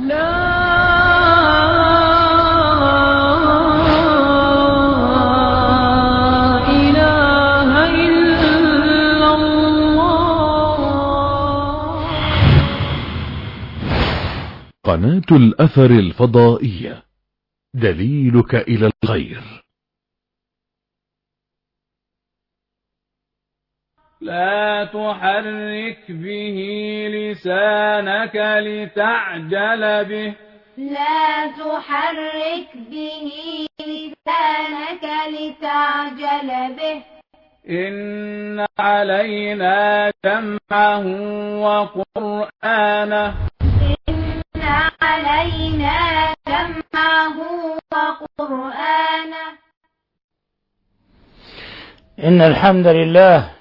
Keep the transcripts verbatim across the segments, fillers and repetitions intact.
إله إلا الله. قناة الأثر الفضائية، دليلك إلى الخير. لا تحرك به لسانك لتعجل به. لا تحرك به لسانك لتعجل به. إن علينا جمعه وقرآنه. إن علينا جمعه وقرآنه. إن الحمد لله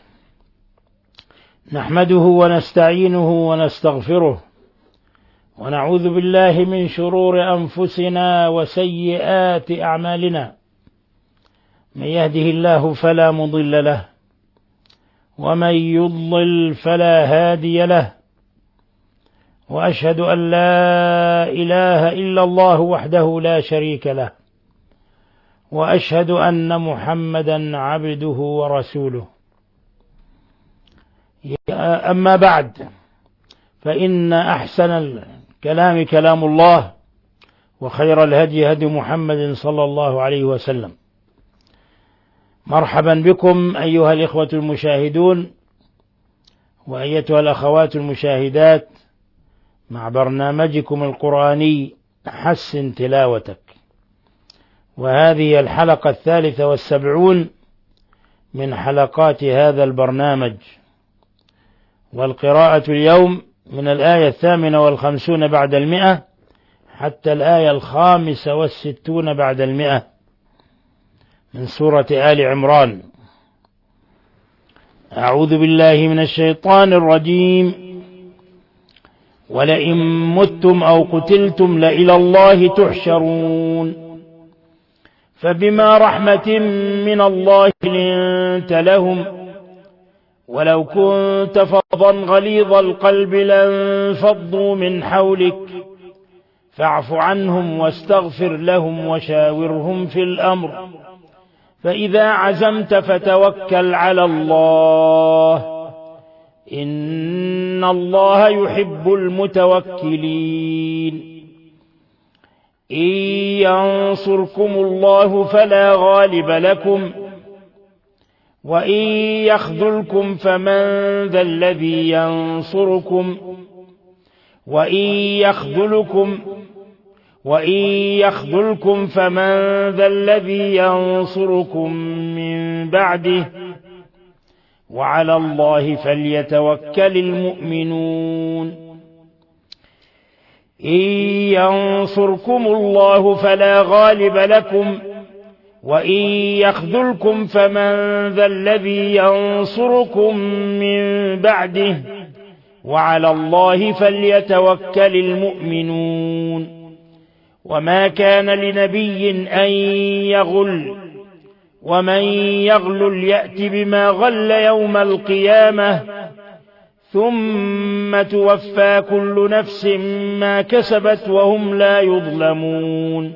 نحمده ونستعينه ونستغفره، ونعوذ بالله من شرور أنفسنا وسيئات أعمالنا. من يهده الله فلا مضل له، ومن يضلل فلا هادي له. وأشهد أن لا إله إلا الله وحده لا شريك له، وأشهد أن محمدا عبده ورسوله. أما بعد، فإن أحسن الكلام كلام الله، وخير الهدي هدي محمد صلى الله عليه وسلم. مرحبا بكم أيها الإخوة المشاهدون وأيتها الأخوات المشاهدات مع برنامجكم القرآني حسن تلاوتك، وهذه الحلقة الثالثة والسبعون من حلقات هذا البرنامج. والقراءة اليوم من الآية الثامنة والخمسون بعد المئة حتى الآية الخامسة والستون بعد المئة من سورة آل عمران. أعوذ بالله من الشيطان الرجيم. ولئن متم أو قتلتم لإلى الله تحشرون. فبما رحمة من الله لنت لهم، ولو كنت فظا غليظ القلب لانفضوا من حولك، فاعف عنهم واستغفر لهم وشاورهم في الأمر، فإذا عزمت فتوكل على الله، إن الله يحب المتوكلين. إن ينصركم الله فلا غالب لكم، وإن يخذلكم فمن ذا الذي ينصركم وإن يخذلكم وإن يخذلكم فمن ذا الذي ينصركم من بعده، وعلى الله فليتوكل المؤمنون. إن ينصركم الله فلا غالب لكم، وإن يخذلكم فمن ذا الذي ينصركم من بعده، وعلى الله فليتوكل المؤمنون. وما كان لنبي أن يغل، ومن يغل يأت بما غل يوم القيامة، ثم توفى كل نفس ما كسبت وهم لا يظلمون.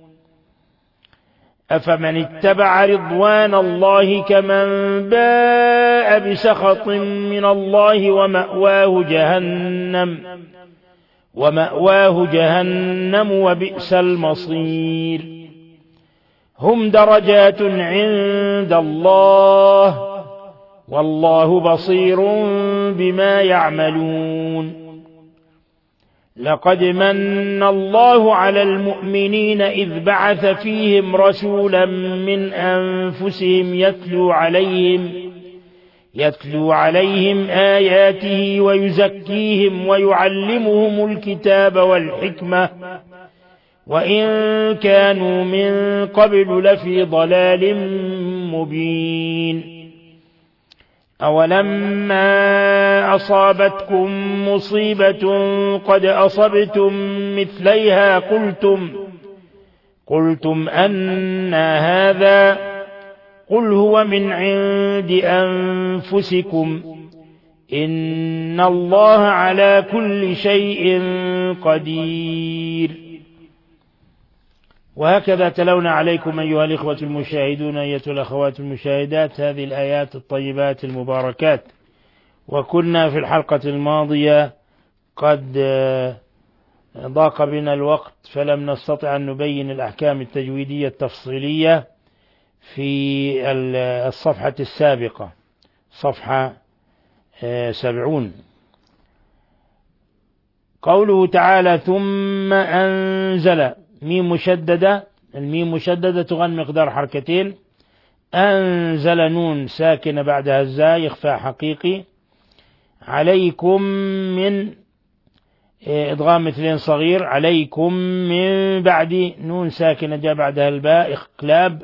أفمن اتبع رضوان الله كمن باء بسخط من الله ومأواه جهنم ومأواه جهنم وبئس المصير. هم درجات عند الله، والله بصير بما يعملون. لقد من الله على المؤمنين إذ بعث فيهم رسولا من أنفسهم يتلو عليهم يتلو عليهم آياته ويزكيهم ويعلمهم الكتاب والحكمة، وإن كانوا من قبل لفي ضلال مبين. أولما أصابتكم مصيبة قد أصبتم مثليها قلتم قلتم أنى هذا، قل هو من عند أنفسكم، إن الله على كل شيء قدير. وهكذا تلونا عليكم أيها الإخوة المشاهدون أيتها الأخوات المشاهدات هذه الآيات الطيبات المباركات. وكنا في الحلقة الماضية قد ضاق بنا الوقت فلم نستطع أن نبين الأحكام التجويدية التفصيلية في الصفحة السابقة صفحة سبعون. قوله تعالى ثم أنزل، ميم مشددة، الميم مشددة تغن مقدار حركتين، أنزل نون ساكنة بعدها الزاء إخفاء حقيقي، عليكم من إدغام مثلين صغير، عليكم من بعد نون ساكنة جاء بعدها الباء إقلاب،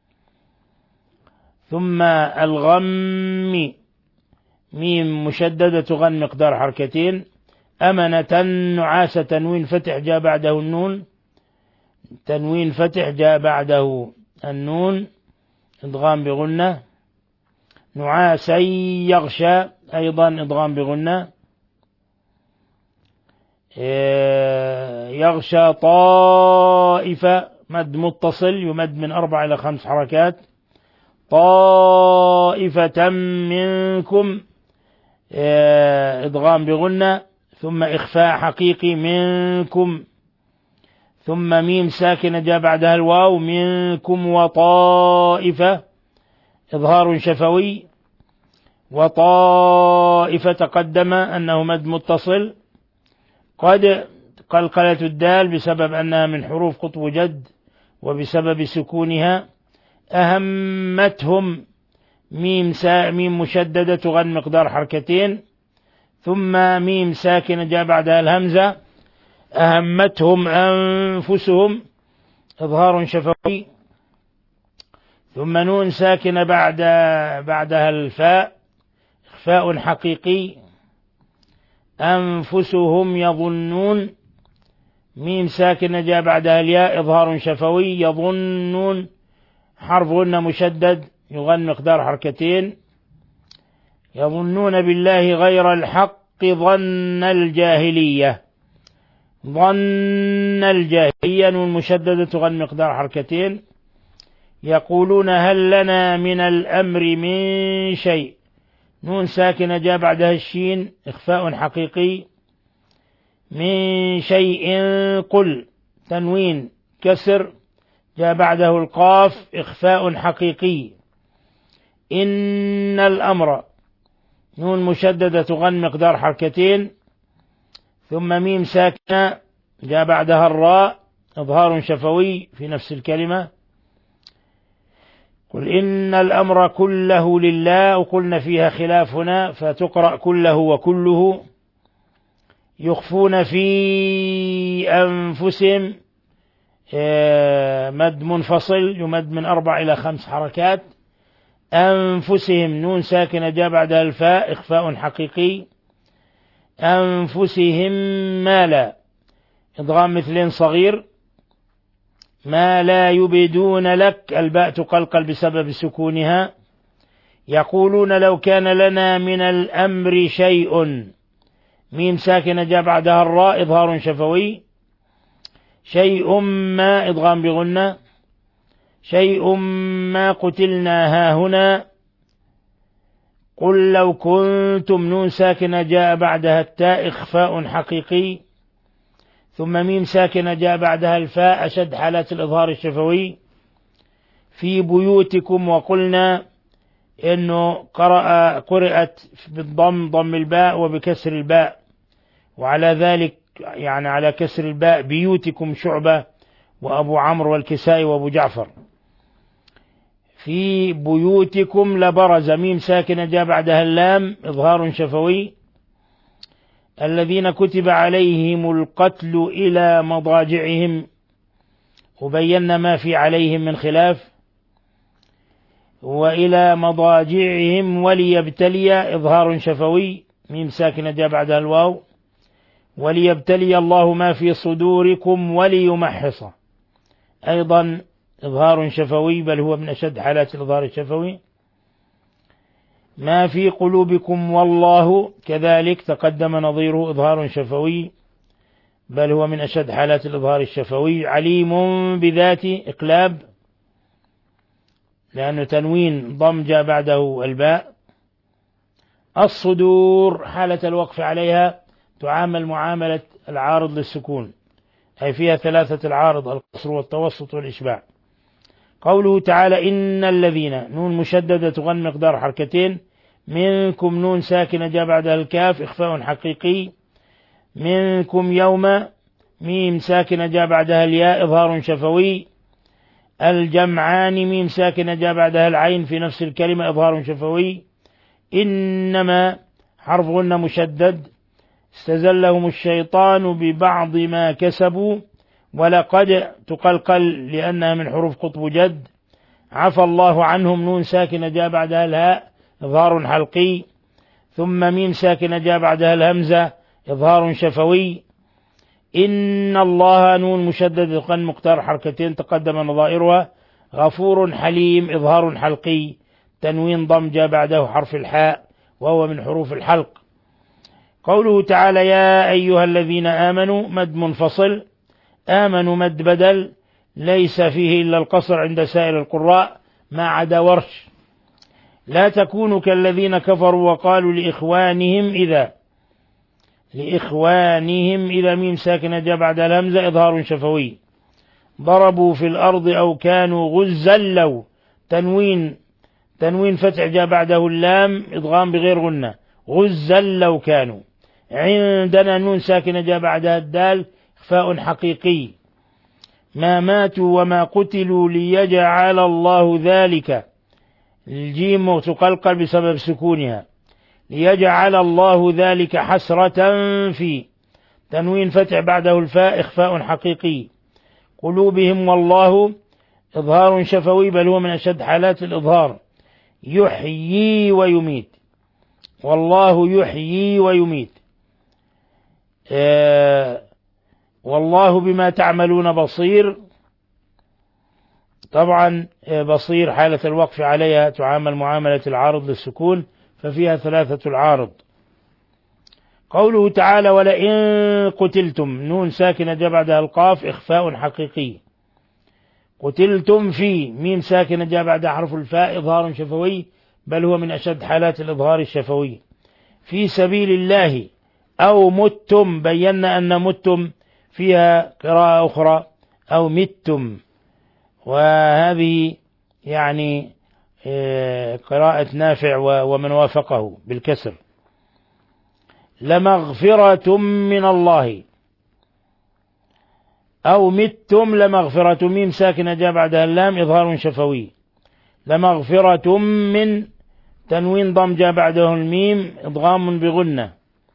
ثم الغم ميم مشددة تغن مقدار حركتين، أمنة نعاسة تنوين فتح جاء بعده النون، تنوين فتح جاء بعده النون إدغام بغنة، نعاسا يغشى أيضا إدغام بغنة، يغشى طائفة مد متصل يمد من أربع إلى خمس حركات، طائفة منكم إدغام بغنة، ثم إخفاء حقيقي منكم، ثم ميم ساكنة جاء بعدها الواو منكم، وطائفة إظهار شفوي، وطائفة تقدم أنه مد متصل، قد قلقلة الدال بسبب أنها من حروف قطب جد وبسبب سكونها، أهمتهم ميم سا ميم مشددة تغن مقدار حركتين، ثم ميم ساكنة جاء بعدها الهمزة، أهمتهم أنفسهم إظهار شفوي، ثم نون ساكنة بعد بعدها الفاء إخفاء حقيقي، أنفسهم يظنون ميم ساكنة جاء بعدها الياء إظهار شفوي، يظنون حرف غنة مشدد يغن مقدار حركتين، يظنون بالله غير الحق ظن الجاهلية، ظن الجاهلية نون مشددة تغن مقدار حركتين، يقولون هل لنا من الأمر من شيء نون ساكنة جاء بعدها الشين إخفاء حقيقي، من شيء قل تنوين كسر جاء بعده القاف إخفاء حقيقي، إن الأمر نون مشددة تغن مقدار حركتين، ثم ميم ساكنة جاء بعدها الراء إظهار شفوي في نفس الكلمة، قل إن الأمر كله لله، وقلنا فيها خلافنا فتقرأ كله وكله، يخفون في أنفسهم مد منفصل يمد من أربع إلى خمس حركات، أنفسهم نون ساكنة جاء بعدها الفاء إخفاء حقيقي، أنفسهم ما لا إدغام مثلين صغير، ما لا يبدون لك الباء تقلقل بسبب سكونها، يقولون لو كان لنا من الأمر شيء ميم ساكنة جاء بعدها الراء إظهار شفوي، شيء ما إدغام بغنة، شيء ما قتلنا هاهنا، قل لو كنتم نون ساكنة جاء بعدها التاء إخفاء حقيقي، ثم ميم ساكنة جاء بعدها الفاء أشد حالات الإظهار الشفوي، في بيوتكم، وقلنا إنه قرأ قرأت بالضم ضم الباء وبكسر الباء، وعلى ذلك يعني على كسر الباء بيوتكم شعبة وأبو عمرو والكسائي وأبو جعفر، في بيوتكم لبرز ميم ساكنة جاء بعدها اللام إظهار شفوي، الذين كتب عليهم القتل إلى مضاجعهم، وبينا ما في عليهم من خلاف، وإلى مضاجعهم وليبتلي إظهار شفوي ميم ساكنة جاء بعدها الواو، وليبتلي الله ما في صدوركم وليمحص أيضا إظهار شفوي بل هو من أشد حالات الإظهار الشفوي، ما في قلوبكم والله كذلك تقدم نظيره إظهار شفوي، بل هو من أشد حالات الإظهار الشفوي. عليم بذات إقلاب، لأنه تنوين ضم جاء بعده الباء. الصدور حالة الوقف عليها تعامل معاملة العارض للسكون، أي فيها ثلاثة العارض: القصر والتوسط والإشباع. قوله تعالى إن الذين، نون مشددة تغن مقدار حركتين، منكم نون ساكنة جاء بعدها الكاف إخفاء حقيقي، منكم يوم ميم ساكنة جاء بعدها الياء إظهار شفوي، الجمعان ميم ساكنة جاء بعدها العين في نفس الكلمة إظهار شفوي، إنما حرف غنة مشدد استزلهم الشيطان ببعض ما كسبوا، ولقد تقلقل لأنها من حروف قطب جد، عفى الله عنهم نون ساكنة جاء بعدها الهاء إظهار حلقي، ثم ميم ساكنة جاء بعدها الهمزة إظهار شفوي، إن الله نون مشدد قن مقدار حركتين تقدم نظائرها، غفور حليم إظهار حلقي، تنوين ضم جاء بعده حرف الحاء وهو من حروف الحلق. قوله تعالى يا أيها الذين آمنوا مد منفصل، آمنوا مد بدل ليس فيه إلا القصر عند سائر القراء ما عدا ورش. لا تكونوا كالذين كفروا وقالوا لإخوانهم إذا، لإخوانهم إذا ميم ساكنة جاء بعد الهمزة إظهار شفوي، ضربوا في الأرض أو كانوا غزا لو، تنوين تنوين فتح جاء بعده اللام إضغام بغير غنة، غزا لو كانوا. عندنا نون ساكنة جاء بعدها الدال إخفاء حقيقي، ما ماتوا وما قتلوا ليجعل الله ذلك، الجيم تقلقل بسبب سكونها، ليجعل الله ذلك حسرة في، تنوين فتح بعده الفاء إخفاء حقيقي. قلوبهم والله إظهار شفوي، بل هو من أشد حالات الإظهار، يحيي ويميت، والله يحيي ويميت. آه والله بما تعملون بصير، طبعا بصير حالة الوقف عليها تعامل معاملة العارض للسكون، ففيها ثلاثة العارض. قوله تعالى ولئن قتلتم نون ساكنة جاء بعدها القاف إخفاء حقيقي، قتلتم في ميم ساكنة جاء بعدها حرف الفاء إظهار شفوي، بل هو من أشد حالات الإظهار الشفوي. في سبيل الله أو متم، بينا أن متم فيها قراءة أخرى أو متم، وهذه يعني قراءة نافع ومن وافقه بالكسر. لمغفرة من الله أو متم، لمغفرة ميم ساكنة جاء بعدها اللام إظهار شفوي، لمغفرة من، تنوين ضم جاء بعده الميم إضغام بغنة،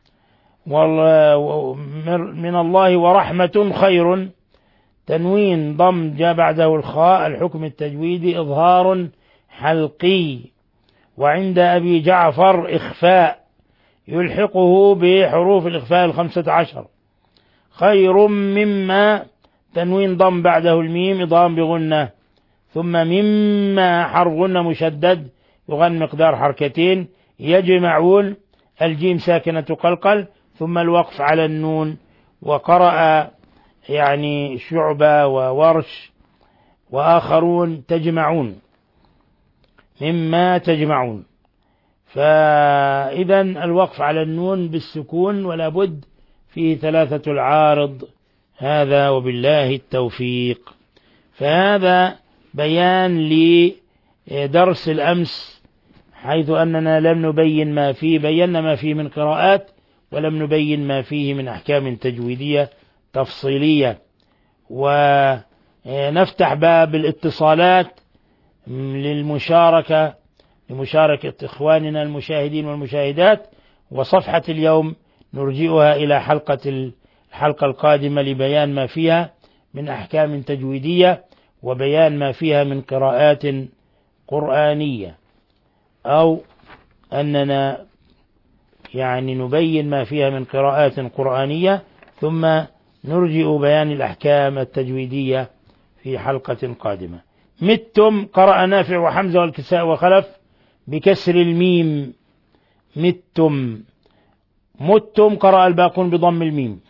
من الله ورحمة خير، تنوين ضم جاء بعده الخاء الحكم التجويدي إظهار حلقي. وعند أبي جعفر إخفاء يلحقه بحروف الإخفاء الخمسة عشر، خير مما، تنوين ضم بعده الميم إضغام بغنة، ثم مما حرف غنة مشدد يغن مقدار حركتين، يجمعون الجيم ساكنة قلقل، ثم الوقف على النون. وقرأ يعني شعبة وورش وآخرون تجمعون، مما تجمعون. فإذا الوقف على النون بالسكون ولا بد فيه ثلاثة العارض، هذا وبالله التوفيق. فهذا بيان لدرس الأمس، حيث أننا لم نبين ما فيه، بينا ما فيه من قراءات ولم نبين ما فيه من أحكام تجويدية تفصيلية. ونفتح باب الاتصالات للمشاركة، لمشاركة إخواننا المشاهدين والمشاهدات، وصفحة اليوم نرجئها إلى حلقة الحلقة القادمة لبيان ما فيها من أحكام تجويدية، وبيان ما فيها من قراءات قرآنية، أو أننا يعني نبين ما فيها من قراءات قرآنية، ثم نرجئ بيان الأحكام التجويدية في حلقة قادمة. متم قرأ نافع وحمزة والكساء وخلف بكسر الميم متم. متم قرأ الباقون بضم الميم.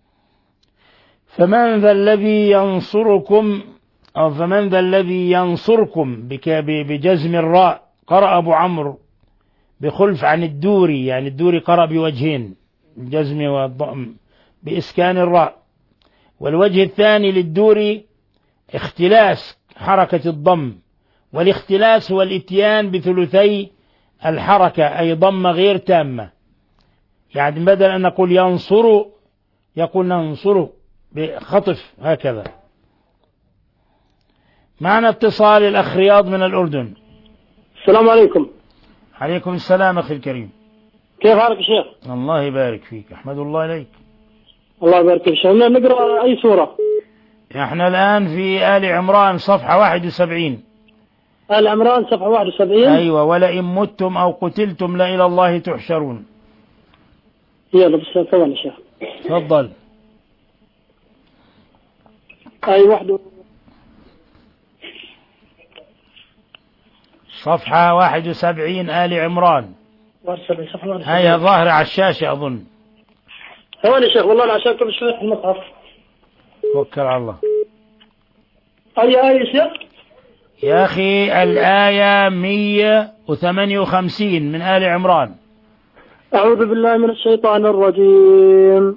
فمن ذا الذي ينصركم أو فمن ذا الذي ينصركم بجزم الراء قرأ أبو عمرو بخلف عن الدوري، يعني الدوري قرأ بوجهين الجزم والضم بإسكان الراء. والوجه الثاني للدوري اختلاس حركة الضم، والاختلاس هو الاتيان بثلثي الحركة أي ضمة غير تامة، يعني بدل أن نقول ينصر يقول ننصر بخطف هكذا. معنا اتصال الأخ رياض من الأردن. السلام عليكم. عليكم السلام أخي الكريم، كيف حالك يا شيخ؟ الله يبارك فيك، أحمد الله إليك. الله يبارك فيك. شيخنا نقرأ أي سورة؟ احنا الآن في آل عمران صفحة واحد وسبعين. آل عمران صفحة واحد وسبعين. أيوة. ولئن متم أو قتلتم لإلى الله تحشرون. يلا بس ثواني يا شيخ. تفضل. أي واحد. صفحة واحد وسبعين آل عمران. صفحة واحد. هي ظاهرة على الشاشة أظن. ثواني يا شيخ والله أنا عشان كل شوي في المصحف. توكل على الله. أي آية يا شيخ؟ يا أخي الآية مية وثمانية وخمسين من آل عمران. أعوذ بالله من الشيطان الرجيم.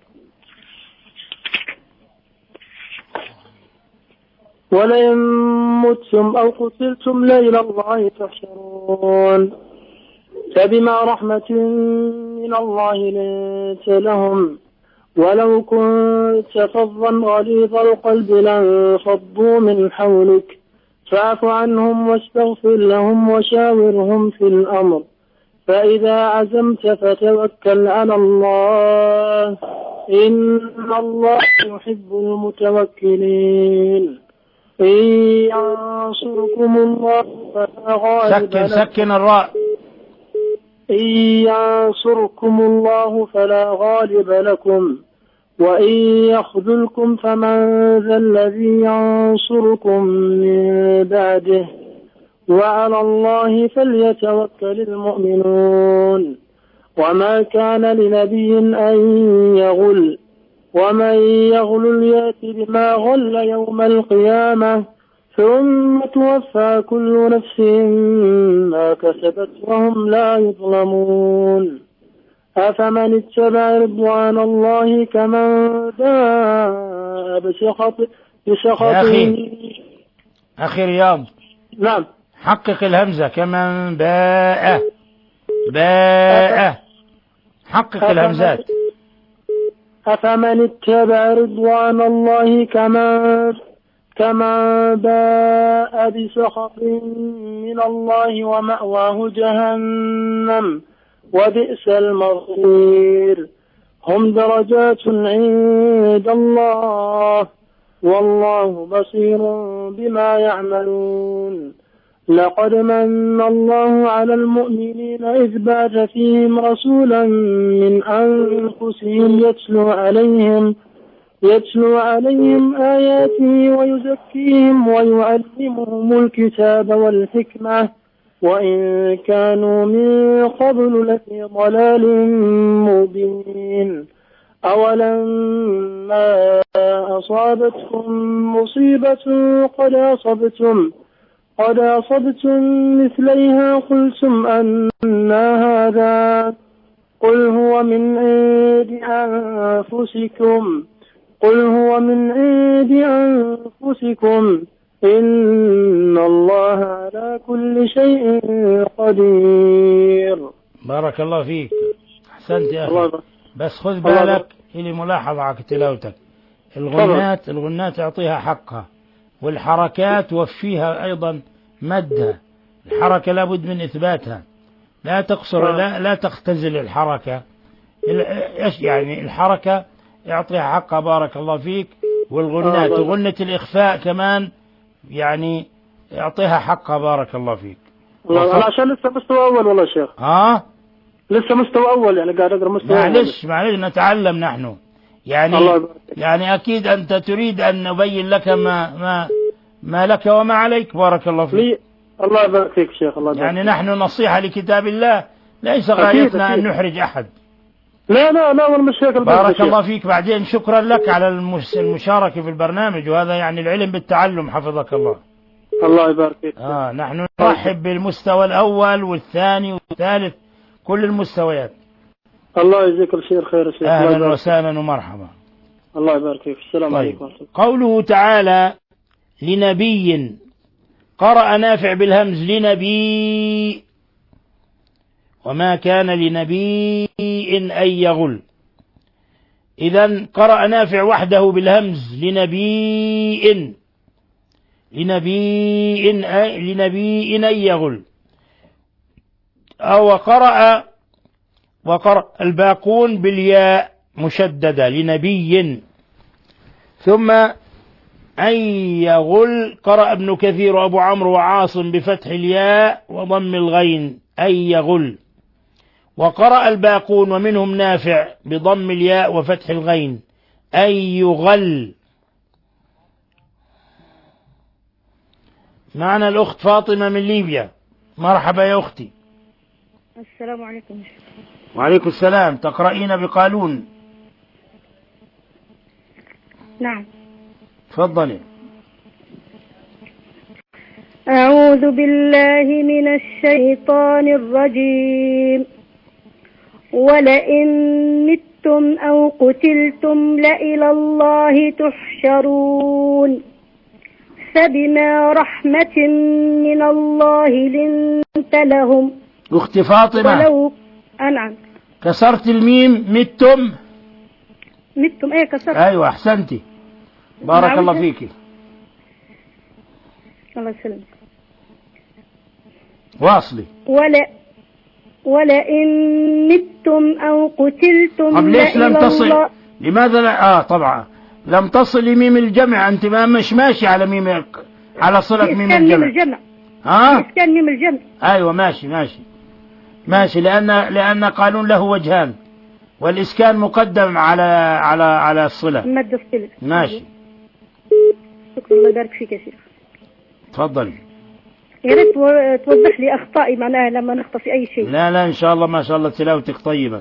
ولئن متم أو قتلتم لإلى الله تحشرون. فبما رحمة من الله لنت لهم ولو كنت فظا غليظ القلب لانفضوا من حولك فاعف عنهم واستغفر لهم وشاورهم في الأمر فإذا عزمت فتوكل على الله إن الله يحب المتوكلين. إن ينصركم الله فلا غالب سكن لكم سكن الراء. إن ينصركم الله فلا غالب لكم وإن يخذلكم فمن ذا الذي ينصركم من بعده وعلى الله فليتوكل المؤمنون. وما كان لنبي أن يغل ومن يغل يأتي بما غل يوم القيامة ثم توفى كل نفس ما كسبت وهم لا يظلمون. أفمن اتبع رضوان الله كمن باء بسخط بسخط يا أخي أخي رياض. نعم. حقق الهمزة كمن باء باء حقق الهمزات. أفمن اتبع رضوان الله كمن كمن باء بسخط من الله ومأواه جهنم وبئس المصير. هم درجات عند الله والله بصير بما يعملون. لقد من الله على المؤمنين إذ بعث فيهم رسولا من أنفسهم يتلو عليهم يتلو عليهم آياته ويزكيهم ويعلمهم الكتاب والحكمة وإن كانوا من قبل لفي ضلال مبين. أولما أصابتكم مصيبة قد أصبتم قد أصبتم مثليها قلتم أنى هذا قل هو من عند أنفسكم قل هو من عند أنفسكم إن الله على كل شيء قدير. بارك الله فيك، أحسنت يا أخي. بس خذ بالك إلي ملاحظة على تلاوتك. الغنات الغنات أعطيها حقها، والحركات وفيها أيضا مدها. الحركة لابد من إثباتها، لا تقصر لا, لا تختزل الحركة. يعني الحركة يعطيها حقها بارك الله فيك. والغنات وغنة الإخفاء كمان يعني يعطيها حقها بارك الله فيك. أنا عشان لسه مستوى أول والله شيخ. ها لسه مستوى أول يعني قاعد أقرأ مستوى. معلش معلش نتعلم نحن يعني الله يعني أكيد أنت تريد أن نبين لك ما ما ما لك وما عليك بارك الله فيك. الله يبارك فيك شيخ. الله يبارك يعني فيك. نحن نصيحة لكتاب الله، ليس غايتنا أن نحرج أحد. لا لا لا والله مش هيك. بارك الله فيك. بعدين شكرا لك على المشاركة في البرنامج، وهذا يعني العلم بالتعلم، حفظك الله. الله يبارك فيك. آه نحن نرحب بالمستوى الأول والثاني والثالث، كل المستويات. الله يجزيك الخير خير شيخ. أهلا وسهلا ومرحبا. الله يبارك فيك. السلام طيب. عليكم. قوله تعالى لنبي، قرأ نافع بالهمز لنبي، وما كان لنبي أن يغل. إذن قرأ نافع وحده بالهمز لنبي، لنبي لنبي أن يغل. أو قرأ وقرأ الباقون بالياء مشددة لنبي. ثم أن يغل قرأ ابن كثير وأبو عمرو وعاصم بفتح الياء وضم الغين أن يغل. وقرأ الباقون ومنهم نافع بضم الياء وفتح الغين أن يغل. معنا الأخت فاطمة من ليبيا. مرحبا يا أختي. السلام عليكم. وعليكم السلام. تقرأين بقالون؟ نعم. تفضلي. أعوذ بالله من الشيطان الرجيم. ولئن متم أو قتلتم لإلى الله تحشرون. فبما رحمة من الله لنت لهم. أختي فاطمة، ولو أنعم كسرت الميم متم. متم ايه كسرت. أيوة أحسنتي، بارك الله فيك. الله يسلمك. واصلي. ولا ولئن متم أو قتلتم. طب ليش لم تصل؟ لماذا لا؟ آه طبعا لم تصل لميم الجمع. أنت ما مش ماشي على ميم، على صلة ميم الجمع. ميم الجمع. ها؟ كان ميم الجمع. أيوة ماشي ماشي ماشي، لأن لأن قانون له وجهان، والإسكان مقدم على على على الصلة. مد الصلة. ماشي. شكرا. الله يبارك فيك يا شيخ. تفضل. يا ريت توضح لي أخطائي معناها لما نخطأ في أي شيء. لا لا إن شاء الله، ما شاء الله تلاوتك طيبة.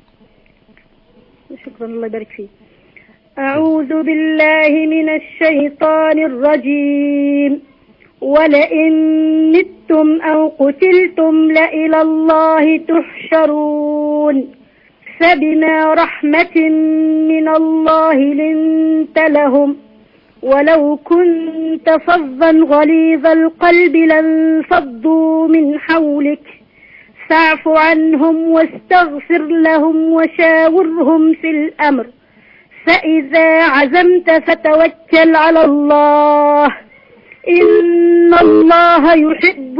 شكرا. الله يبارك فيك. أعوذ بالله من الشيطان الرجيم. ولئن متم أو قتلتم لإلى الله تحشرون. فبما رحمة من الله لنت لهم. ولو كنت فظا غليظ القلب لانفضوا من حولك. فاعف عنهم واستغفر لهم وشاورهم في الأمر. فإذا عزمت فتوكل على الله. إن الله يحب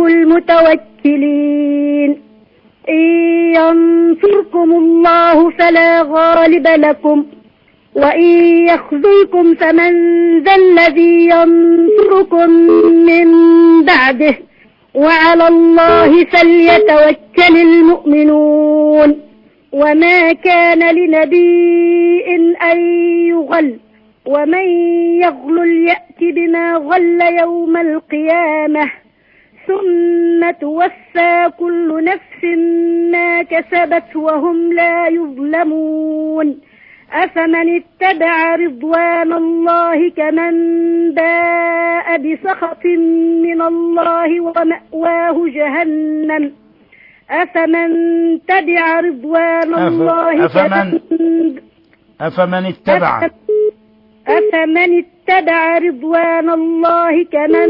المتوكلين. إن ينصركم الله فلا غالب لكم، وإن يخذلكم فمن ذا الذي ينصركم من بعده، وعلى الله فليتوكل المؤمنون. وما كان لنبي أن يغل، ومن يغلل يأت بما غل يوم القيامة، ثم توفى كل نفس ما كسبت وهم لا يظلمون. أفمن اتبع رضوان الله كمن باء بسخط من الله ومأواه جهنم. أفمن تبع رضوان الله أفمن, أفمن اتبع أفمن اتبع رضوان الله كمن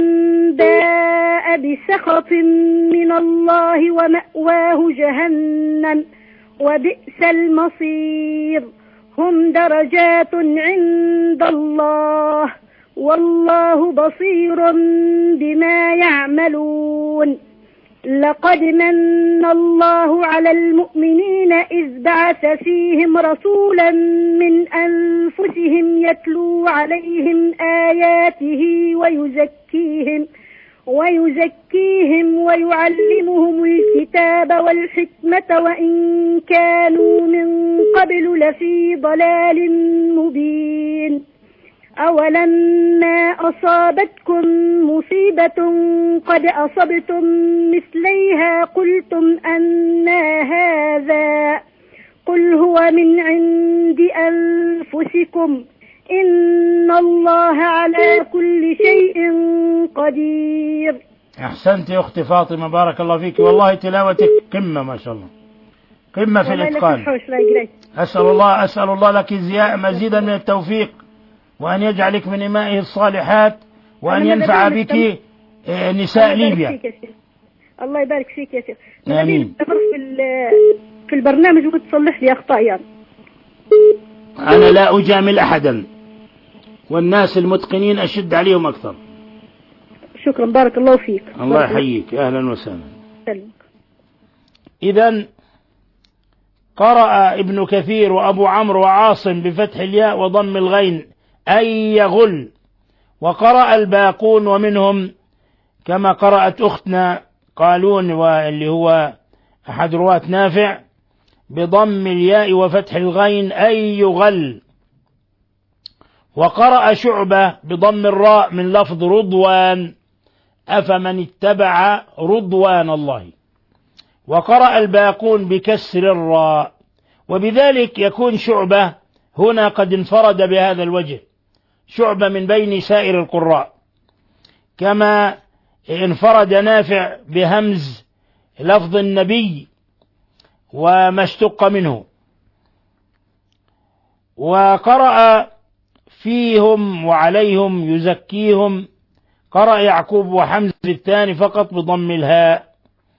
باء بسخط من الله ومأواه جهنم وبئس المصير. هم درجات عند الله والله بصير بما يعملون. لقد من الله على المؤمنين إذ بعث فيهم رسولا من أنفسهم يتلو عليهم آياته ويزكيهم ويزكيهم ويعلمهم الكتاب والحكمة وإن كانوا من قبل لفي ضلال مبين. أولما أصابتكم مصيبة قد أصبتم مثليها قلتم أنى هذا قل هو من عند أنفسكم إن الله على كل شيء قدير. أحسنت يا أختي فاطمة، بارك الله فيك، والله تلاوتك قمة ما شاء الله، قمة في الإتقان. أسأل الله أسأل الله لك زياء مزيدا من التوفيق، وأن يجعلك من إمائه الصالحات، وأن ينفع بك نساء ليبيا. الله يبارك فيك يا شيخ. آمين. في في البرنامج وتصلح لي أخطاء يعني. أنا لا أجامل أحدا، والناس المتقنين أشد عليهم أكثر. شكرا، بارك الله فيك. الله يحييك، أهلا وسهلا. سلمك. إذن قرأ ابن كثير وأبو عمرو وعاصم بفتح الياء وضم الغين أي يغل، وقرأ الباقون ومنهم كما قرأت أختنا قالون واللي هو أحد رواة نافع بضم الياء وفتح الغين أي يغل. وقرأ شعبة بضم الراء من لفظ رضوان أفمن اتبع رضوان الله. وقرأ الباقون بكسر الراء، وبذلك يكون شعبة هنا قد انفرد بهذا الوجه، شعبة من بين سائر القراء، كما انفرد نافع بهمز لفظ النبي وما اشتق منه. وقرأ فيهم وعليهم يزكيهم، قرأ يعقوب وحمز الثاني فقط بضم الهاء.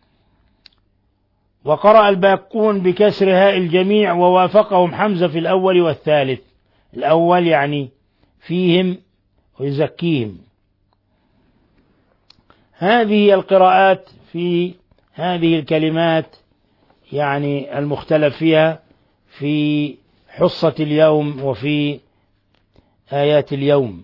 وقرأ الباقون بكسر هاء الجميع، ووافقهم حمزة في الأول والثالث، الأول يعني فيهم ويزكيهم. هذه القراءات في هذه الكلمات يعني المختلف فيها في حصة اليوم وفي آيات اليوم.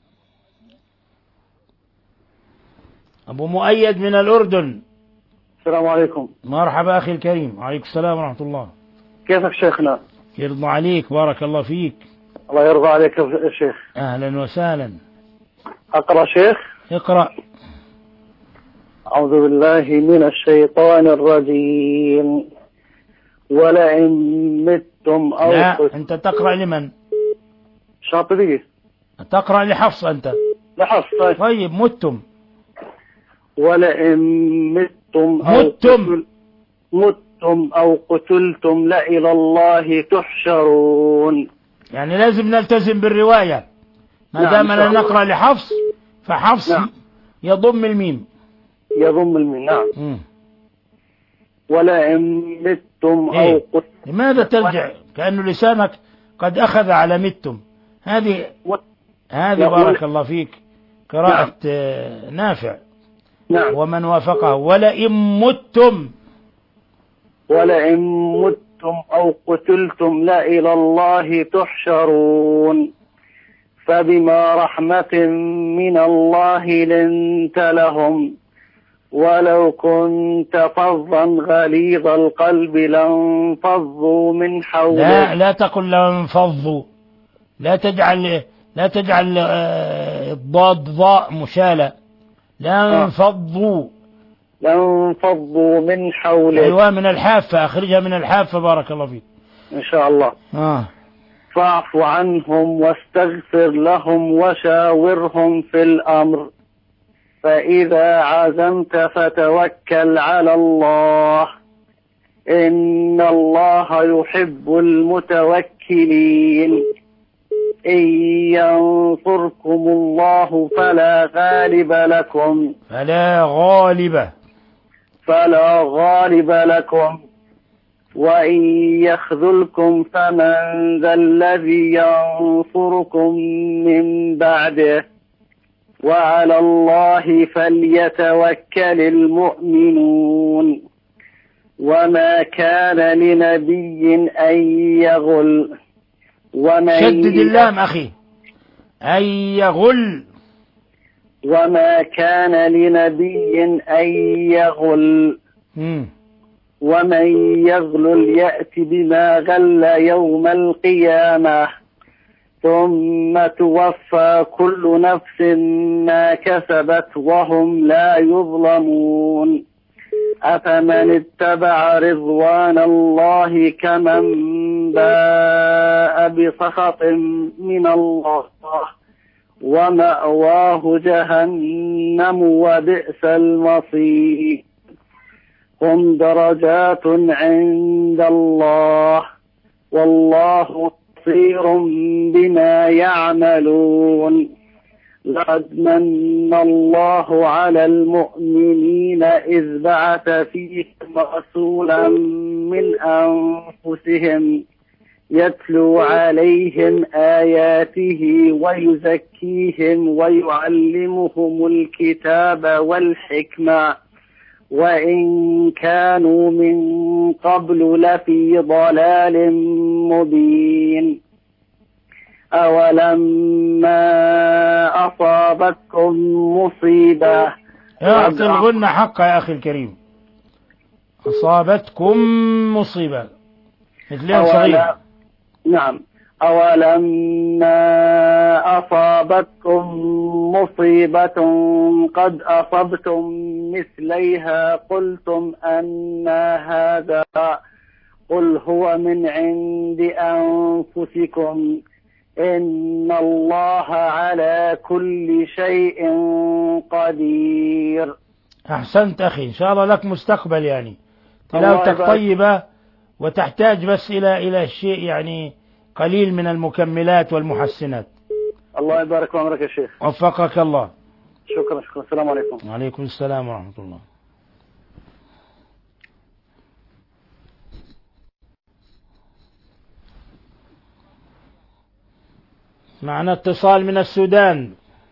أبو مؤيد من الأردن. السلام عليكم. مرحبا أخي الكريم. وعليكم السلام ورحمة الله. كيفك شيخنا؟ يرضى عليك، بارك الله فيك. الله يرضى عليك يا شيخ. أهلا وسهلا. أقرأ شيخ؟ اقرأ. أعوذ بالله من الشيطان الرجيم. ولئن متم أو لا، أنت تقرأ لمن؟ شاطبية. تقرأ لحفص أنت؟ لحفص. طيب متم. ولئن متم أو متم متم أو قتلتم لإلى الله تحشرون. يعني لازم نلتزم بالرواية، ما دام لا نقرأ لحفص فحفص نعم. يضم الميم. يضم الميم نعم. م. ولئن متم إيه؟ أو قتلتم. لماذا ترجع كأنه لسانك قد أخذ على متم؟ هذه و... هذه بارك الله فيك قراءة نعم. نافع نعم. ومن وافقه. ولئن متم ولئن متم أو قتلتم لإلى الله تحشرون. فبما رحمة من الله لنت لهم ولو كنت فظا غليظ القلب لانفضوا من حولك. لا لا تقل لانفضوا، لا تجعل لا تجعل الضاد ضاء مشالة. لانفضوا لانفضوا من حولك. أيوة من الحافة، أخرجها من الحافة بارك الله فيك إن شاء الله. آه. فاعف عنهم واستغفر لهم وشاورهم في الأمر فإذا عزمت فتوكل على الله إن الله يحب المتوكلين. إن ينصركم الله فلا غالب لكم فلا غالب فلا غالب لكم وإن يخذلكم فمن ذا الذي ينصركم من بعده وعلى الله فليتوكل المؤمنون. وما كان لنبي أن يغل ومن شدد اللام أخي أن يغل. وما كان لنبي أن يغل م. ومن يغلل يأت بما غل يوم القيامة ثم توفى كل نفس ما كسبت وهم لا يظلمون. أفمن اتبع رضوان الله كمن باء بسخط من الله ومأواه جهنم وبئس المصير. هم درجات عند الله والله بصير بما يعملون. لقد من الله على المؤمنين إذ بعث فيهم رسولا من أنفسهم يتلو عليهم آياته ويزكيهم ويعلمهم الكتاب والحكمة وإن كانوا من قبل لفي ضلال مبين. أولما أصابتكم مصيبة أعطي الغنة حق يا أخي الكريم. أصابتكم مصيبة مثلين صغير. نعم. أولما أصابتكم مصيبة قد أصبتم مثليها قلتم أن هذا قل هو من عند أنفسكم إن الله على كل شيء قدير. أحسنت أخي، إن شاء الله لك مستقبل، يعني تلاوتك طيبة وتحتاج بس إلى إلى شيء يعني قليل من المكملات والمحسنات. الله يبارك وعمرك يا شيخ. وفقك الله. شكرا شكرا. السلام عليكم. وعليكم السلام ورحمة الله. معنا اتصال من السودان.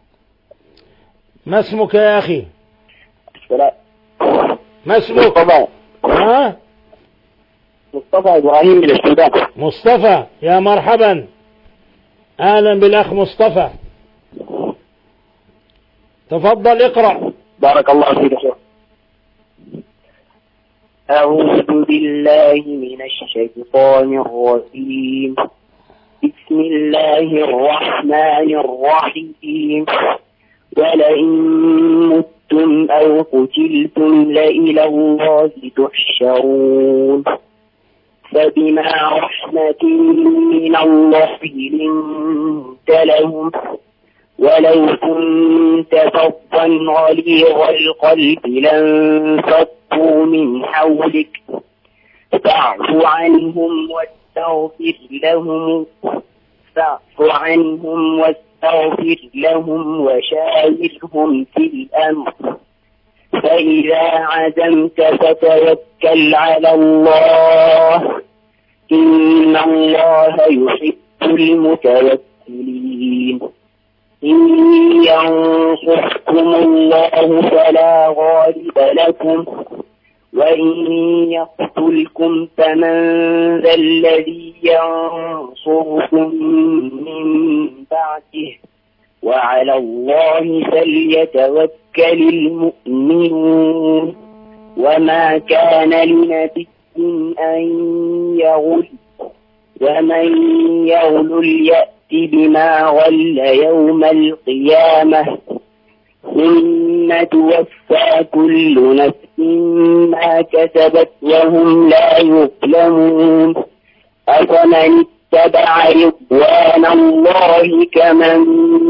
ما اسمك يا أخي؟ ما اسمك؟ مصطفى. ها؟ مصطفى إبراهيم من السودان. مصطفى، يا مرحبا، أهلا بالأخ مصطفى، تفضل اقرأ. بارك الله فيك يا شيخ. أعوذ بالله من الشيطان الرجيم. بسم الله الرحمن الرحيم. ولئن متم أو قتلتم لإلى الله تحشرون. فبما رحمة من الله لنت لهم ولو كنت فظا غليظ القلب لانفضوا من حولك فاعف عنهم واستغفر لهم فاعف عنهم واستغفر لهم وشاورهم في الأمر فإذا عزمت فتوكل على الله إن الله يحب المتوكلين. إن ينصركم الله فلا غالب لكم وإن يقتلكم فمن ذا الذي ينصركم من بعده وعلى الله فليتوكل المؤمنون. وما كان لنبي أن يغل ومن يغل يأت بما غل يوم القيامة ثم توفى كل نفس ما كسبت وهم لا يظلمون. أفمن اتبع رضوان الله كمن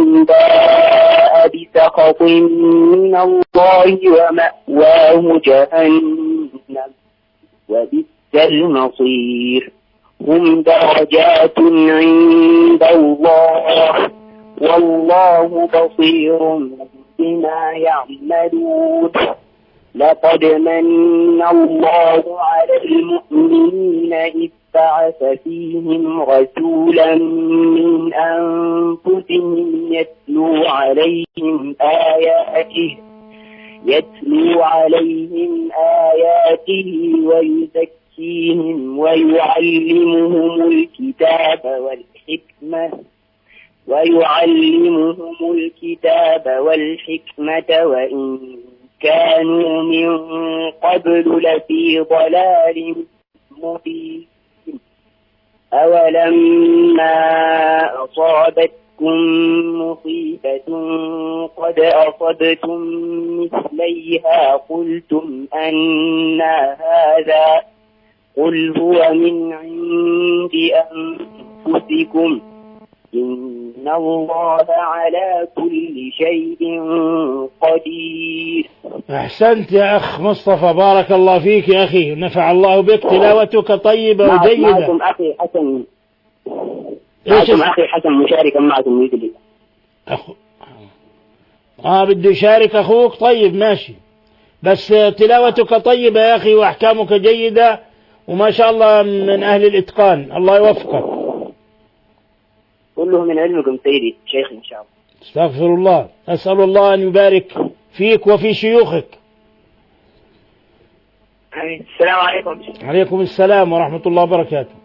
باء بسخط من الله ومأواه جهنم وبئس المصير. هم درجات عند الله والله بصير بما يعملون. لقد من الله على المؤمنين إذ بعث فيهم رسولا من أنفسهم يتلو عليهم آياته يتلو عليهم آياته ويزكيهم ويعلمهم الكتاب والحكمة ويعلمهم الكتاب والحكمة وإن كانوا من قبل لفي ضلال مبين. أولما أصابتكم مصيبة قد أصبتم مثليها قلتم أنى هذا قل هو من عند أنفسكم إن الله على كل شيء قدير. أحسنت يا أخ مصطفى، بارك الله فيك يا أخي، نفع الله بك، تلاوتك طيبة وجيدة. معكم أخي حسن، معكم أخي حسن مشاركا معكم يدلي أخو آه بده يشارك أخوك، طيب ماشي، بس تلاوتك طيبة يا أخي وأحكامك جيدة وما شاء الله من أهل الإتقان، الله يوفقك. كله من علمكم سيدي شيخ إن شاء الله. استغفر الله، أسأل الله أن يبارك فيك وفي شيوخك. السلام عليكم. عليكم السلام ورحمة الله وبركاته.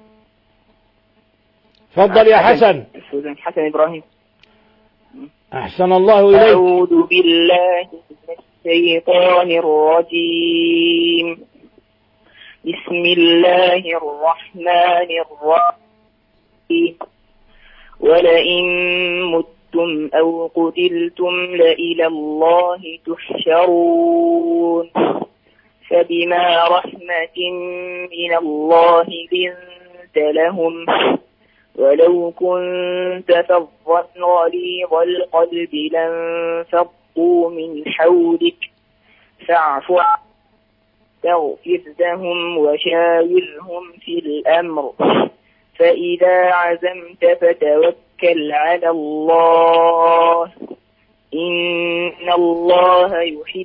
تفضل يا حسن. حسن إبراهيم. أحسن الله إليك. أعوذ بالله من الشيطان الرجيم. بسم الله الرحمن الرحيم. ولئن متم أو قتلتم لإلى الله تحشرون فبما رحمة من الله لنت لهم ولو كنت فظا غليظ القلب لانفضوا من حولك فاعف عنهم واستغفر لهم وشاورهم في الأمر فإذا عزمت فتوكل على الله إن الله يحب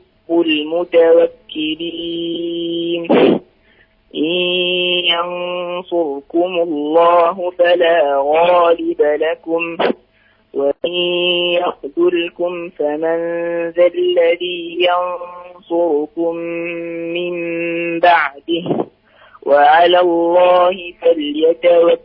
المتوكلين. إن ينصركم الله فلا غالب لكم وإن يخذلكم فمن ذا الذي ينصركم من بعده وعلى الله فليتوكل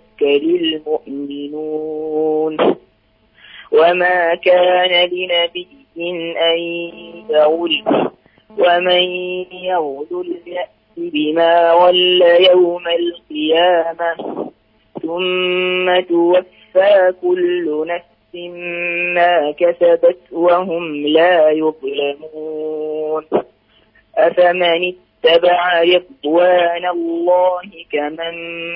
المؤمنون. وما كان لنبي أن يغل ومن يغل يأت بما غل يوم القيامة ثم توفى كل نفس ما كسبت وهم لا يظلمون. أفمن اتبع رضوان الله كمن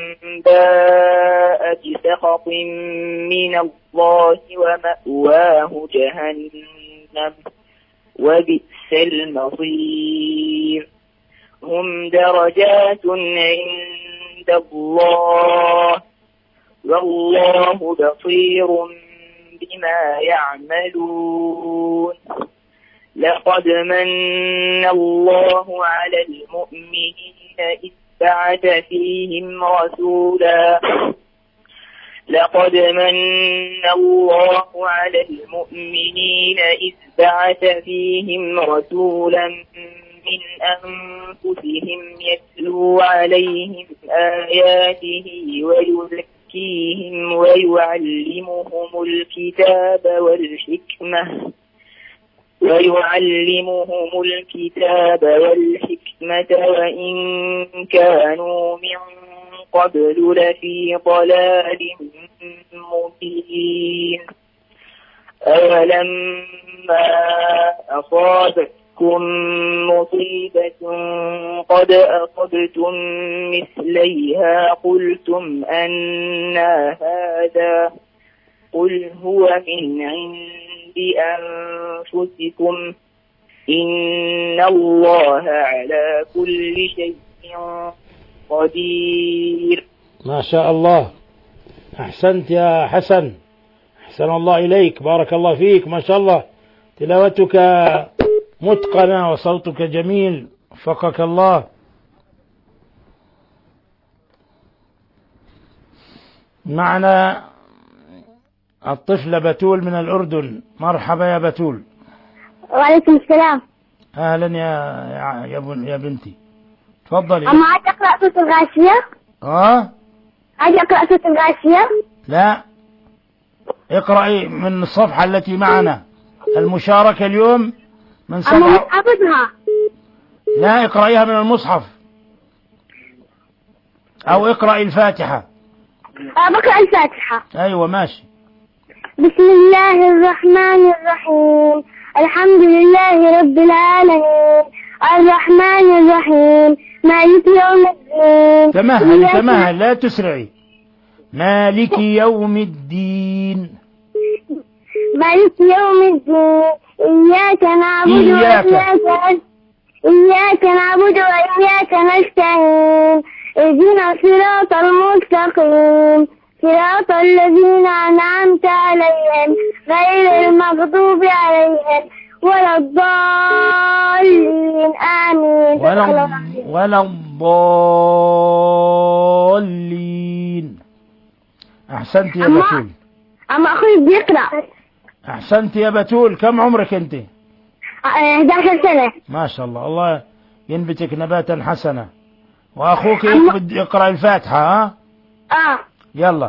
باء بسخط من الله ومأواه جهنم وبئس المصير. هم درجات عند الله والله بصير بما يعملون. لقد من الله على المؤمنين إذ بعث فيهم رسولا لقد من الله على المؤمنين إذ بعث فيهم رسولا من أنفسهم يتلو عليهم آياته ويزكيهم ويعلمهم الكتاب والحكمة ويعلمهم الكتاب والحكمة وإن كانوا من قبل لفي ضلال مبين. أولما أصابتكم مصيبة قد أصبتم مثليها قلتم أنى هذا قل هو من عند أنفسكم إن الله على كل شيء قدير. ما شاء الله، أحسنت يا حسن، أحسن الله إليك، بارك الله فيك، ما شاء الله تلاوتك متقنة وصوتك جميل، وفقك الله. معنا الطفلة بتول من الأردن. مرحبا يا بتول. وعليكم السلام. أهلا يا يا, بن يا بنتي، تفضلي. أما عاد أقرأ سورة الغاشية؟ اه عاد أقرأ سورة الغاشية؟ لا، اقرأي من الصفحة التي معنا المشاركة اليوم من صفحة. أما حافظها. لا، اقرأيها من المصحف أو اقرأي الفاتحة. بقرأ الفاتحة. أيوة ماشي. بسم الله الرحمن الرحيم. الحمد لله رب العالمين الرحمن الرحيم مالك يوم الدين. تمهل تمهل لا تسرعي. مالك يوم الدين. مالك يوم الدين إياك نعبد إياك. وإياك إياك نعبد وإياك نستعين اهدنا الصراط المستقيم صراط الذين أنعمت عليهم غير المغضوب عليهم ولا الضالين آمين. ولا ولا الضالين. أحسنت يا بتول. أما أخوي بيقرأ. أحسنت يا بتول. كم عمرك أنت؟ أحد عشر سنة. ما شاء الله. الله ينبتك نباتا حسنا. وأخوك يقرأ الفاتحة. ها آه يلا.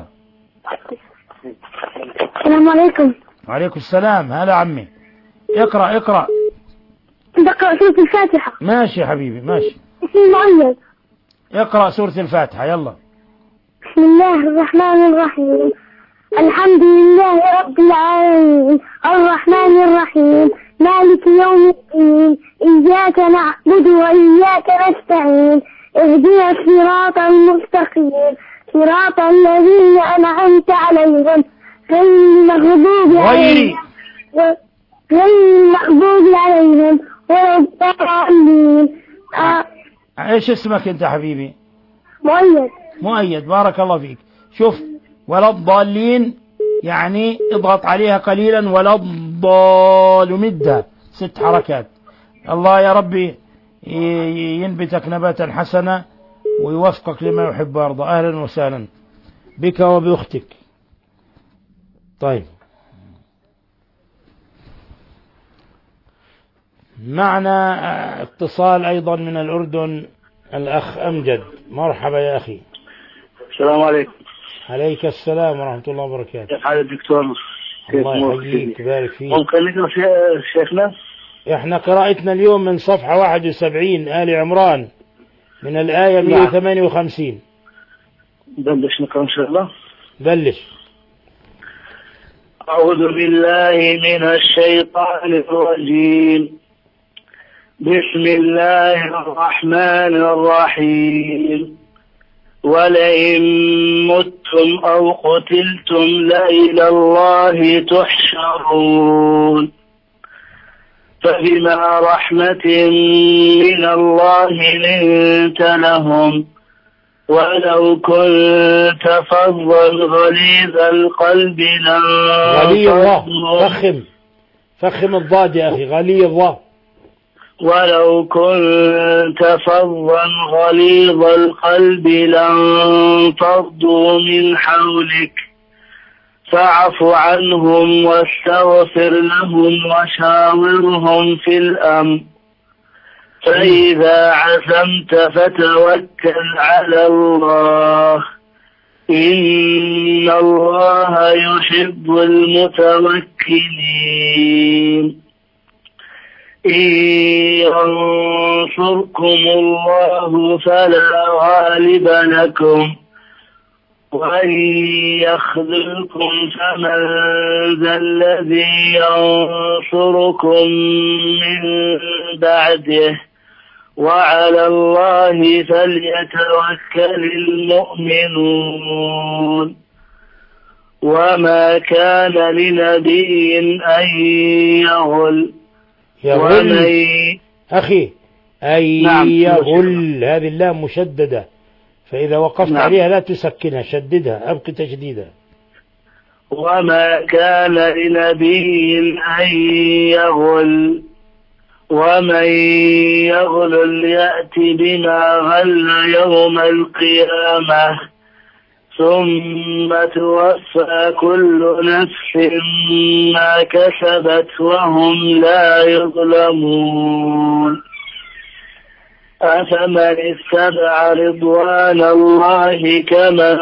السلام عليكم. وعليكم السلام. هلا عمي. اقرأ اقرأ. بقرأ سورة الفاتحة. ماشي يا حبيبي ماشي. اسمي مؤيد. اقرأ سورة الفاتحة يلا. بسم الله الرحمن الرحيم الحمد لله رب العالمين الرحمن الرحيم مالك يوم الدين إياك نعبد وإياك نستعين اهدنا الصراط المستقيم صراط الذين أنعمت عليهم غير المغضوب عليهم غير المغضوب عليهم ولا الضالين. ايش اسمك انت حبيبي؟ مؤيد. مؤيد بارك الله فيك. شوف ولا الضالين يعني اضغط عليها قليلا ولا الضال ومدها ست حركات. الله يا ربي ينبتك نباتا حسنا ويوفقك لما يحب ويرضى. أهلا وسهلا بك وبأختك. طيب معنا اتصال أيضا من الأردن الأخ أمجد. مرحبا يا أخي. السلام عليكم. عليك السلام ورحمة الله وبركاته. كيف حال الدكتور؟ الله يحييك بارك فيك. ممكن نقرأ شيخنا؟ احنا قراءتنا اليوم من صفحة واحد وسبعين آل عمران من الآية مئة وثمانية وخمسين. بلش نقرأ إن شاء الله. بلش. أعوذ بالله من الشيطان الرجيم. بسم الله الرحمن الرحيم. ولئن متم أو قتلتم لإلى الله تحشرون. فبما رحمة من الله لنت لهم ولو كنت فظا غليظ القلب لانفضوا. فخم فخم الضاد يا أخي. غليظ. ولو كنت فظا غليظ القلب لانفضوا من حولك فاعف عنهم واستغفر لهم وشاورهم في الأمر فإذا عزمت فتوكل على الله إن الله يحب المتوكلين. إن ينصركم الله فلا غالب لكم وإن يخذلكم فمن ذا الذي ينصركم من بعده وعلى الله فليتوكل المؤمنون. وما كان لنبي أن يغل يغل أخي أي نعم. يغل هذه اللام مشددة فإذا وقفت نعم. عليها لا تسكنها شددها أبقي تشديدها. وما كان لنبي أن يغل ومن يغل يأتي بما غل يوم القيامة ثم توفى كل نفس ما كسبت وهم لا يظلمون. أفمن اتبع رضوان الله كمن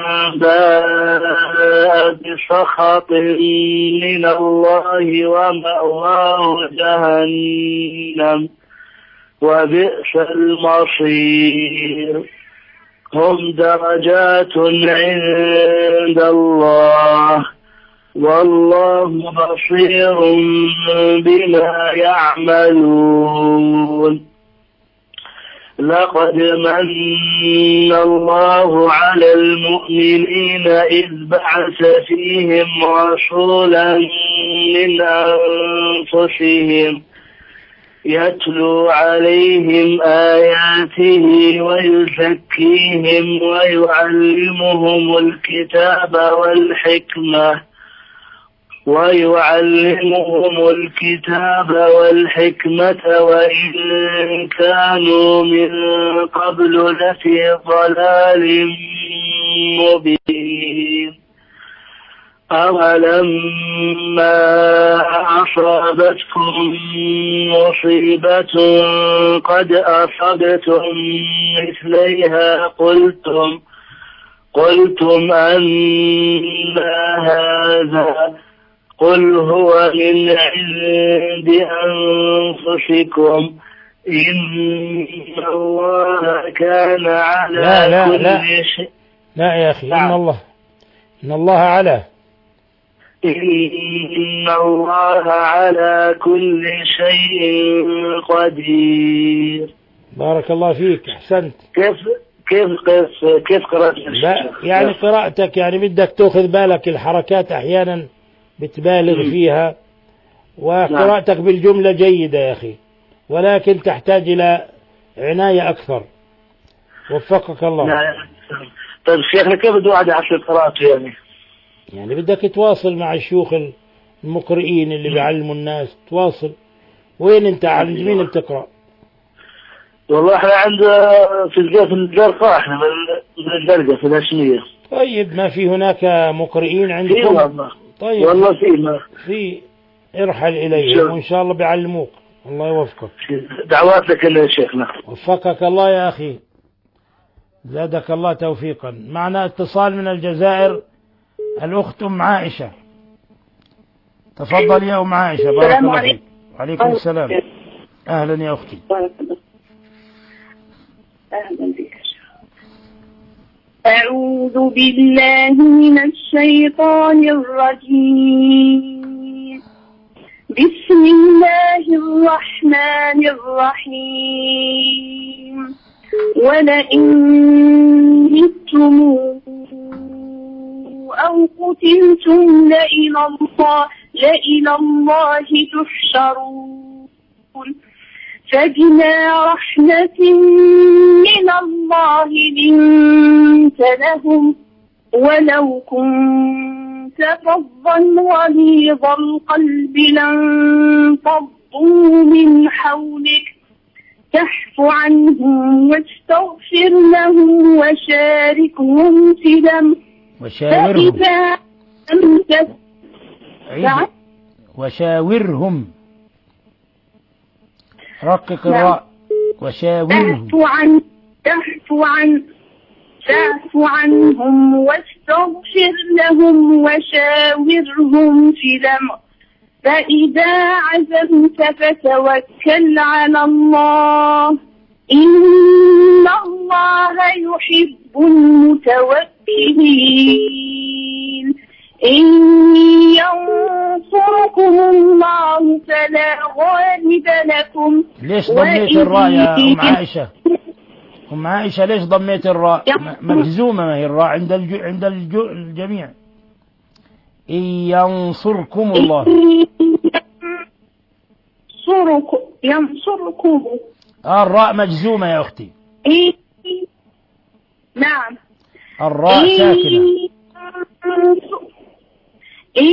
باء بسخط من الله ومأواه جهنم وبئس المصير. هم درجات عند الله والله بصير بما يعملون. لقد من الله على المؤمنين إذ بعث فيهم رسولا من أنفسهم يتلو عليهم آياته ويزكيهم ويعلمهم الكتاب والحكمة ويعلمهم الكتاب والحكمة وإن كانوا من قبل لفي ضلال مبين. أولما أصابتكم مصيبة قد أصبتم مثليها قلتم قلتم أن هذا قل هو من عند أنفسكم إن الله كان على لا لا كل لا شيء. لا يا أخي إن الله إن الله على إن الله على كل شيء قدير. بارك الله فيك، أحسنت. كيف كيف كيف كيف قرأت؟ لا يعني قراءتك يعني بدك تأخذ بالك الحركات أحيانا بتبالغ فيها، وقراءتك بالجملة جيدة يا أخي، ولكن تحتاج إلى عناية أكثر. وفقك الله. لا. طيب شيخنا كيف بدو أعد عشر قراءته يعني؟ يعني بدك تواصل مع الشيوخ المقرئين اللي بيعلموا الناس، تواصل. وين أنت عند مين بتقرأ؟ والله احنا عند في في الجرقاء، احنا من الجرقاء في الهاشمية. طيب ما في هناك مقرئين عندكم؟ في والله. طيب والله في ما في ارحل إليهم وإن شاء الله بيعلموك. الله يوفقك. دعوات لك يا شيخنا. وفقك الله يا أخي، زادك الله توفيقا. معنا اتصال من الجزائر، الأخت أم عائشة. تفضل يا أم عائشة. بارك الله فيك. وعليكم السلام. أهلا يا أختي. أهلا بك. أعوذ بالله من الشيطان الرجيم. بسم الله الرحمن الرحيم. ولئن متم أو قتلتم لإلى الله لإلى الله تحشرون. فبما رحمة من الله لنت لهم ولو كنت فظا غليظ القلب لانفضوا من حولك فاعف عنهم واستغفر لهم وشاركهم في الأمر. وشاورهم فإذا وشاورهم رقق الراء. وشاورهم فاعف عن فاعف عن فاعف عنهم واستغفر لهم وشاورهم في الأمر. فإذا عزمت فتوكل على الله إن الله يحب المتوكلين. إن ينصركم الله فلا غالب لكم. ليش ضميت الراء يا أم عائشة؟ أم عائشة ليش ضميت الراء؟ مجزومة ما هي الراء عند الج... عند الج... الجميع. إن ينصركم الله ينصركم ينصركم آه الراء مجزومة يا أختي. إيه؟ نعم الراء ساكنة. إن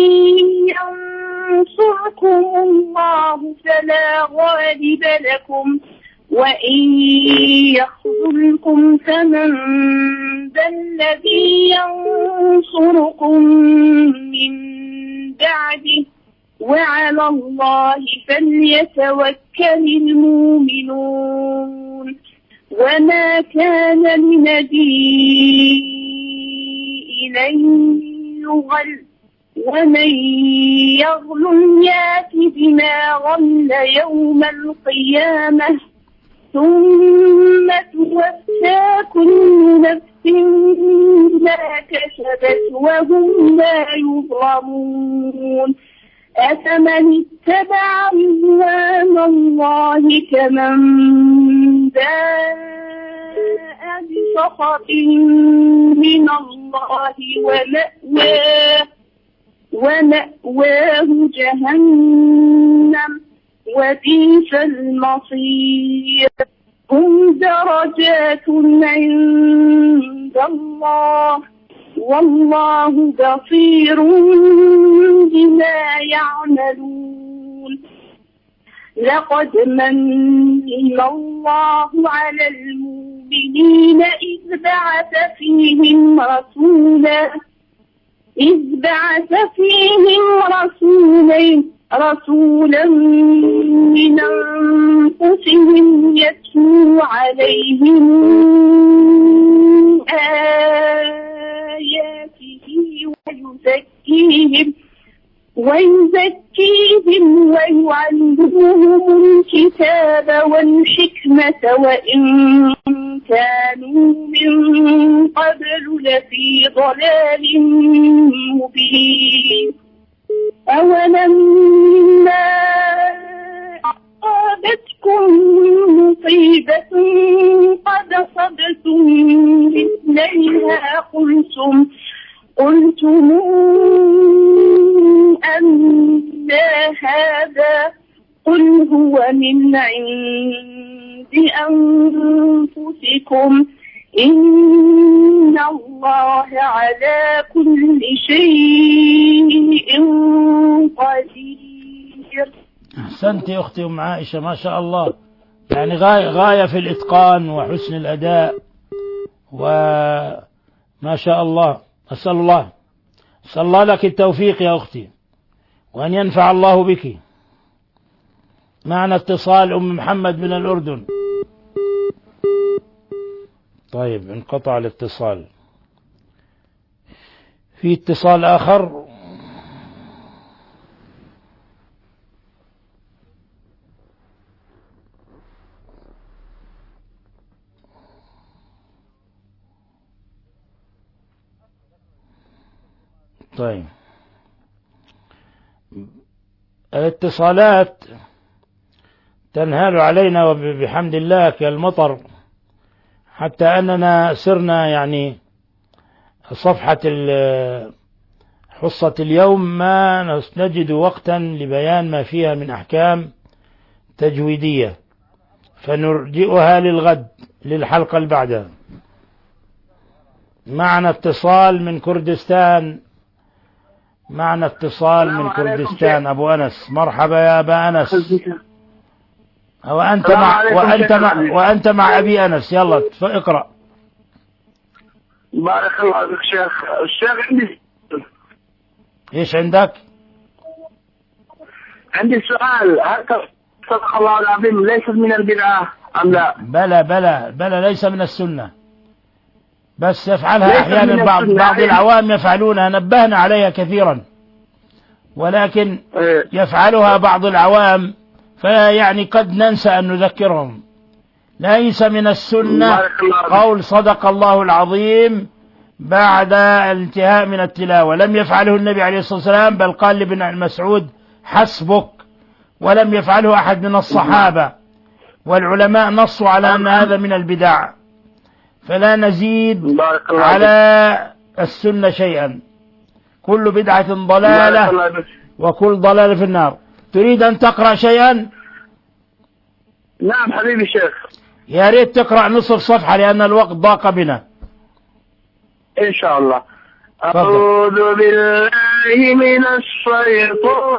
ينصركم الله فلا غالب لكم وإن يخذلكم فمن ذا الذي ينصركم من بعده وعلى الله فليتوكل المؤمنون. وما كان لنبي أن يغل ومن يغل يات بما غل يوم القيامة ثم توفى كل نفس ما كسبت وهم لا يظلمون أفمن اتبع رضوان الله كمن باء بسخط من الله ومأواه ومأواه جهنم وبئس المصير هم درجات عند الله والله بصير بما يعملون لقد من الله على المؤمنين إذ بعث فيهم رسولا إذ بعث فيهم رسولين رسولا من أنفسهم يتلو عليهم آياته ويزكيهم ويزكيهم ويعلمهم الكتاب والحكمة وإن كانوا من قبل لفي ضلال مبين أولما أصابتكم مصيبة قد أصبتم مثليها قلتم قلتم أن هذا قل هو من عند أنفسكم إن الله على كل شيء قدير. أحسنت يا أختي أم عائشة ما شاء الله، يعني غاية, غاية في الإتقان وحسن الأداء وما شاء الله. أسأل الله أسأل الله لك التوفيق يا أختي وأن ينفع الله بك. معنا اتصال أم محمد من الأردن. طيب انقطع الاتصال. في اتصال آخر. طيب الاتصالات تنهال علينا وبحمد الله كالمطر، حتى أننا سرنا يعني صفحة حصة اليوم ما نجد وقتا لبيان ما فيها من أحكام تجويدية، فنرجئها للغد للحلقة البعدها. معنا اتصال من كردستان. معنا اتصال من كردستان. أبو أنس، مرحبا يا أبا أنس. وأنت مع وأنت مع وأنت مع أبي أنس. يلا اقرأ. بارك الله فيك شيخ. الشيخ عندي إيش عندك؟ عندي سؤال، هل صدق الله العظيم ليست من البدعة أم لا؟ بلى بلى بلى ليس من السنة، بس يفعلها أحيانا بعض بعض العوام يفعلونها، نبهنا عليها كثيرا، ولكن يفعلها بعض العوام فيعني قد ننسى أن نذكرهم. ليس من السنة قول صدق الله العظيم بعد الانتهاء من التلاوة، لم يفعله النبي عليه الصلاة والسلام، بل قال لابن مسعود حسبك، ولم يفعله أحد من الصحابة، والعلماء نصوا على أن هذا من البدع، فلا نزيد على السنة شيئا. كل بدعة ضلالة وكل ضلالة في النار. تريد أن تقرأ شيئا؟ نعم حبيبي شيخ. يا ريت تقرأ نصف صفحة لأن الوقت ضاق بنا. إن شاء الله. أعوذ بالله من الشيطان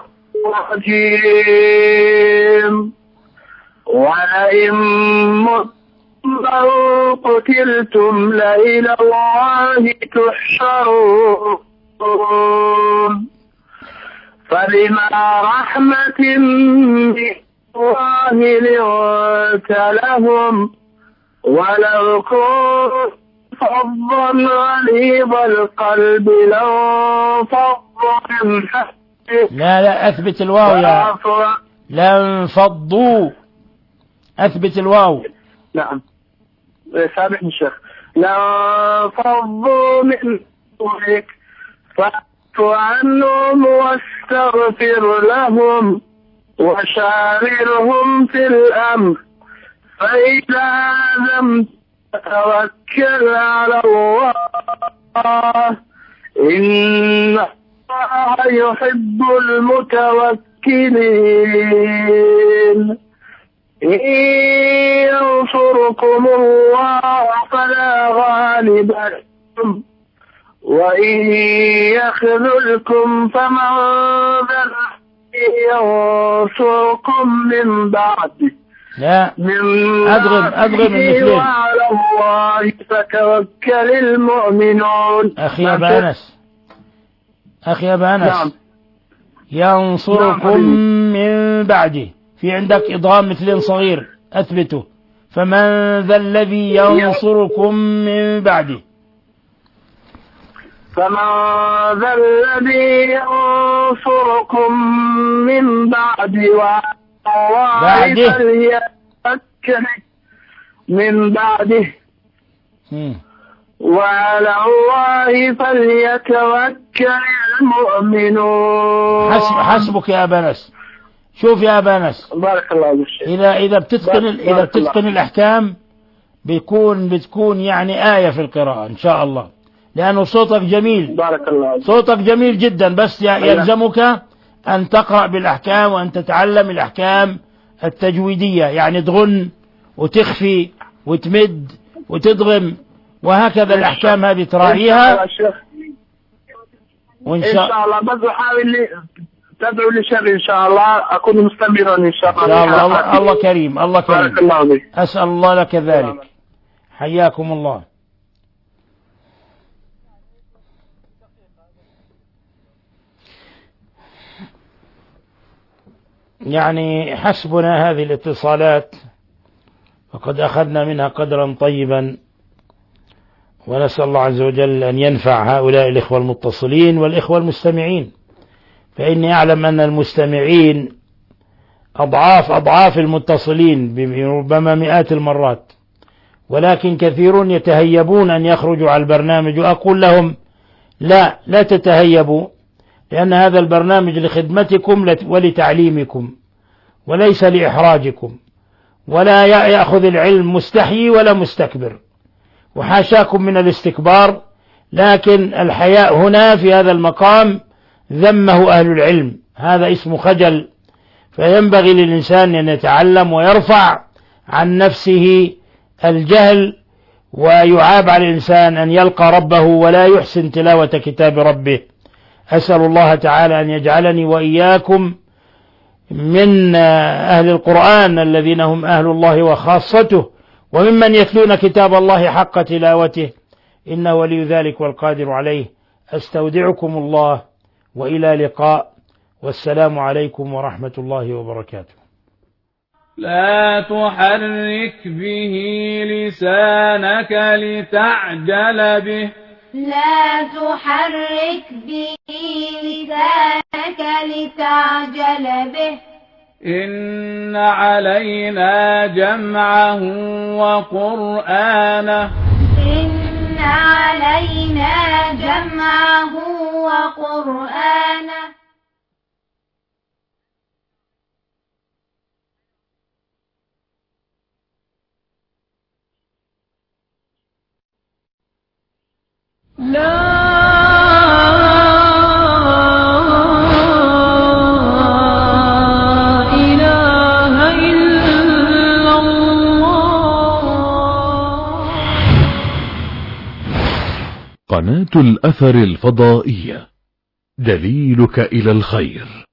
الرجيم. وإن متم قتلتم لإلى الله تحشرون. فبما رحمة من الله لنت لهم ولو كنت فظا غليظ القلب لانفضوا من حولك. لا لا أثبت الواو يا لانفضوا. أثبت الواو نعم سامحني الشيخ. لا فضوا من دونك فاعف عنهم واستغفر لهم وشاورهم في الأمر فإذا عزمت فتوكل على الله إن الله يحب المتوكلين. إن ينصركم الله فلا غالب لكم وإن يخذلكم فمن ذا الذي ينصركم من بعده. لا أدغم أدغم المثلين. وعلى الله فتوكل المؤمنون. أخي أبا أنس أخي أبا أنس نعم. ينصركم نعم. من بعده، في عندك إضغام مثل صغير أثبته. فمن ذا الذي ينصركم من بعده. فمن ذا الذي ينصركم من بعده وعلى الله فليتوكل من بعده م. وعلى الله فليتوكل المؤمنون. حسب حسبك يا أبا أنس. شوف يا أبا أنس، بارك الله فيك. إذا إذا بتتقن إذا بتتقن الأحكام بيكون بتكون يعني آية في القراءة إن شاء الله، لأنه صوتك جميل. بارك الله. صوتك جميل جدا، بس يلزمك أن تقرأ بالأحكام وأن تتعلم الأحكام التجويدية، يعني تغن وتخفي وتمد وتدغم وهكذا الأحكام هذه تراعيها. وإن شاء الله بس حاول لي تدعو لي شر إن شاء الله أكون مستمرا إن شاء الله. الله, الله, الله كريم الله كريم. بارك الله بك. أسأل الله لك ذلك. حياكم الله. يعني حسبنا هذه الاتصالات وقد أخذنا منها قدرا طيبا، ونسأل الله عز وجل أن ينفع هؤلاء الإخوة المتصلين والإخوة المستمعين، فإني أعلم أن المستمعين أضعاف أضعاف المتصلين ربما مئات المرات، ولكن كثيرون يتهيبون أن يخرجوا على البرنامج، وأقول لهم لا لا تتهيبوا، لأن هذا البرنامج لخدمتكم ولتعليمكم وليس لإحراجكم، ولا يأخذ العلم مستحيي ولا مستكبر، وحاشاكم من الاستكبار، لكن الحياء هنا في هذا المقام ذمه أهل العلم، هذا اسم خجل، فينبغي للإنسان أن يتعلم ويرفع عن نفسه الجهل، ويعاب على الإنسان أن يلقى ربه ولا يحسن تلاوة كتاب ربه. أسأل الله تعالى أن يجعلني وإياكم من أهل القرآن الذين هم أهل الله وخاصته، وممن يتلون كتاب الله حق تلاوته، إنه ولي ذلك والقادر عليه. أستودعكم الله وإلى لقاء، والسلام عليكم ورحمة الله وبركاته. لا تحرك به لسانك لتعجل به لا تحرك به لسانك لتعجل به إن علينا جمعه وقرآنه إن علينا جمعه وقرآنه لا إله إلا الله. قناة الأثر الفضائية، دليلك إلى الخير.